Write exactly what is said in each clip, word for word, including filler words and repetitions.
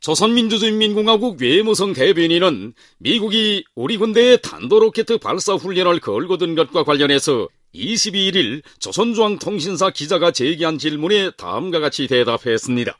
조선민주주의인민공화국 외무성 대변인은 미국이 우리 군대의 탄도로켓 발사 훈련을 걸거든 것과 관련해서 이십이일 조선중앙통신사 기자가 제기한 질문에 다음과 같이 대답했습니다.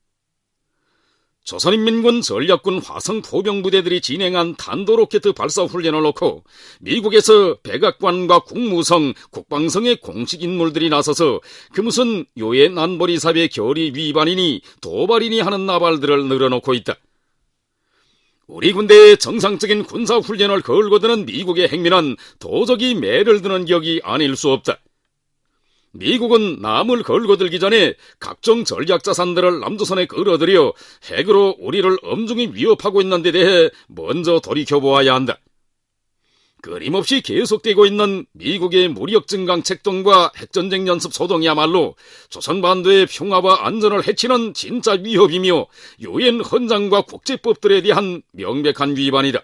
조선인민군 전략군 화성포병부대들이 진행한 탄도로켓 발사 훈련을 놓고 미국에서 백악관과 국무성, 국방성의 공식 인물들이 나서서 그 무슨 유엔 안보리사회 결의 위반이니 도발이니 하는 나발들을 늘어놓고 있다. 우리 군대의 정상적인 군사훈련을 걸거드는 미국의 행위는 도저히 매를 드는 격이 아닐 수 없다. 미국은 남을 걸거들기 전에 각종 전략자산들을 남조선에 끌어들여 핵으로 우리를 엄중히 위협하고 있는 데 대해 먼저 돌이켜보아야 한다. 끊임없이 계속되고 있는 미국의 무력 증강 책동과 핵전쟁 연습 소동이야말로 조선반도의 평화와 안전을 해치는 진짜 위협이며 유엔 헌장과 국제법들에 대한 명백한 위반이다.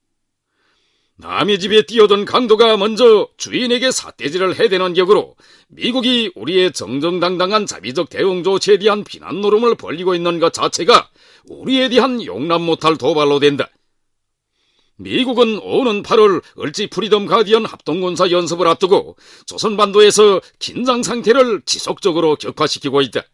남의 집에 뛰어든 강도가 먼저 주인에게 삿대질을 해대는 격으로 미국이 우리의 정정당당한 자비적 대응 조치에 대한 비난 노름을 벌이고 있는 것 자체가 우리에 대한 용납 못할 도발로 된다. 미국은 오는 팔월 을지 프리덤 가디언 합동군사 연습을 앞두고 조선반도에서 긴장 상태를 지속적으로 격화시키고 있다.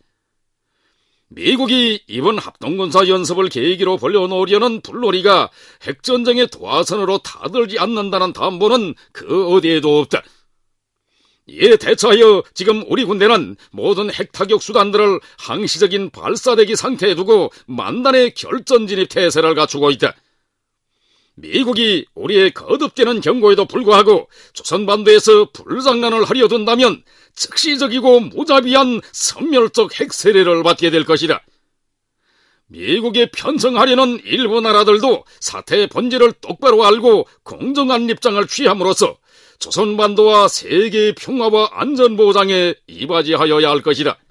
미국이 이번 합동군사 연습을 계기로 벌려놓으려는 불놀이가 핵전쟁의 도화선으로 타들지 않는다는 담보는 그 어디에도 없다. 이에 대처하여 지금 우리 군대는 모든 핵타격 수단들을 항시적인 발사대기 상태에 두고 만단의 결전진입 태세를 갖추고 있다. 미국이 우리의 거듭되는 경고에도 불구하고 조선반도에서 불장난을 하려 든다면 즉시적이고 무자비한 선멸적 핵세례를 받게 될 것이다. 미국에 편성하려는 일부 나라들도 사태의 본질을 똑바로 알고 공정한 입장을 취함으로써 조선반도와 세계의 평화와 안전보장에 이바지하여야 할 것이다.